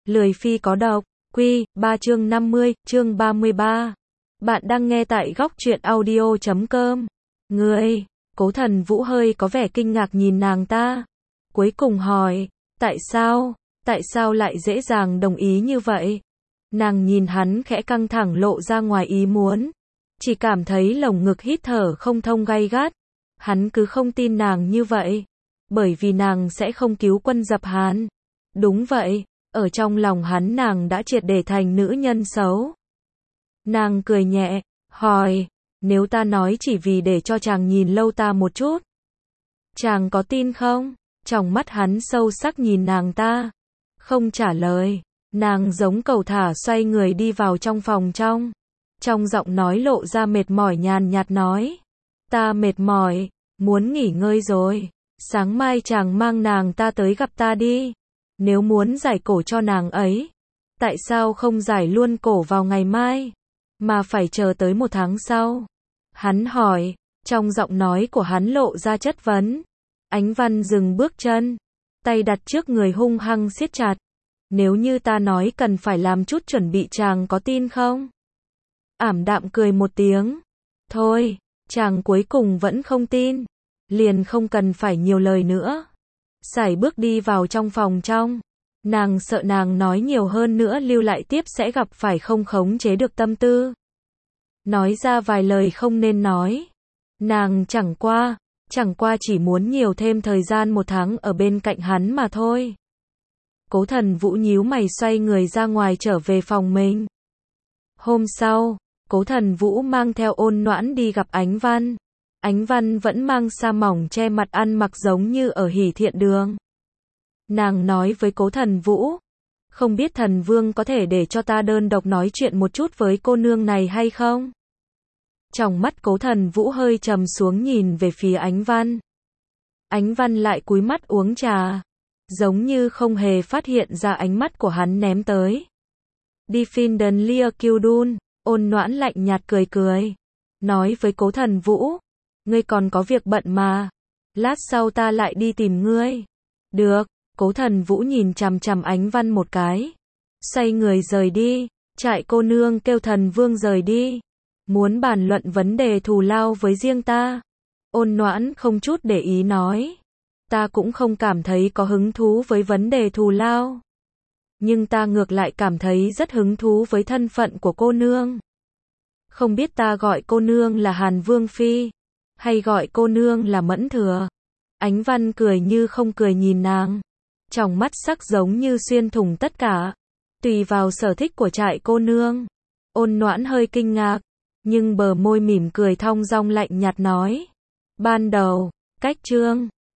Lười phi có độc, Quy, 3 chương 50, chương 33. Bạn đang nghe tại góc truyện audio.com. Ngươi, Cố Thần Vũ hơi có vẻ kinh ngạc nhìn nàng ta. Cuối cùng hỏi, tại sao lại dễ dàng đồng ý như vậy? Nàng nhìn hắn khẽ căng thẳng lộ ra ngoài ý muốn. Chỉ cảm thấy lồng ngực hít thở không thông gay gắt. Hắn cứ không tin nàng như vậy. Bởi vì nàng sẽ không cứu quân dập Hán. Đúng vậy. Ở trong lòng hắn nàng đã triệt để thành nữ nhân xấu. Nàng cười nhẹ, hỏi, nếu ta nói chỉ vì để cho chàng nhìn lâu ta một chút, chàng có tin không? Trong mắt hắn sâu sắc nhìn nàng ta, không trả lời. Nàng giống cẩu thả xoay người đi vào trong phòng trong giọng nói lộ ra mệt mỏi nhàn nhạt nói, ta mệt mỏi, muốn nghỉ ngơi rồi, sáng mai chàng mang nàng ta tới gặp ta đi. Nếu muốn giải cổ cho nàng ấy, tại sao không giải luôn cổ vào ngày mai, mà phải chờ tới 1 tháng sau? Hắn hỏi, trong giọng nói của hắn lộ ra chất vấn. Ánh Văn dừng bước chân, tay đặt trước người hung hăng siết chặt. Nếu như ta nói cần phải làm chút chuẩn bị chàng có tin không? Ảm đạm cười một tiếng. Thôi, chàng cuối cùng vẫn không tin. Liền không cần phải nhiều lời nữa. Sải bước đi vào trong phòng nàng sợ nàng nói nhiều hơn nữa lưu lại tiếp sẽ gặp phải không khống chế được tâm tư. Nói ra vài lời không nên nói. Nàng chẳng qua chỉ muốn nhiều thêm thời gian 1 tháng ở bên cạnh hắn mà thôi. Cố Thần Vũ nhíu mày xoay người ra ngoài trở về phòng mình. Hôm sau, Cố Thần Vũ mang theo Ôn Noãn đi gặp Ánh Văn. Ánh Văn vẫn mang sa mỏng che mặt ăn mặc giống như ở Hỷ Thiện Đường. Nàng nói với Cố Thần Vũ, không biết thần vương có thể để cho ta đơn độc nói chuyện một chút với cô nương này hay không? Trong mắt Cố Thần Vũ hơi trầm xuống nhìn về phía Ánh Văn. Ánh Văn lại cúi mắt uống trà, giống như không hề phát hiện ra ánh mắt của hắn ném tới. Đi Finden Lia Kildun, Ôn Noãn lạnh nhạt cười, nói với Cố Thần Vũ, ngươi còn có việc bận mà, lát sau ta lại đi tìm ngươi. Được. Cố Thần Vũ nhìn chằm chằm Ánh Văn một cái, xoay người rời đi. Trại cô nương kêu thần vương rời đi, muốn bàn luận vấn đề thù lao với riêng ta. Ôn Noãn không chút để ý nói, ta cũng không cảm thấy có hứng thú với vấn đề thù lao, nhưng ta ngược lại cảm thấy rất hứng thú với thân phận của cô nương. Không biết ta gọi cô nương là Hàn Vương Phi, hay gọi cô nương là Mẫn Thừa? Ánh Văn cười như không cười nhìn nàng, trong mắt sắc giống như xuyên thủng tất cả. Tùy vào sở thích của trại cô nương. Ôn Noãn hơi kinh ngạc, nhưng bờ môi mỉm cười thong dong lạnh nhạt nói, ban đầu, cách chương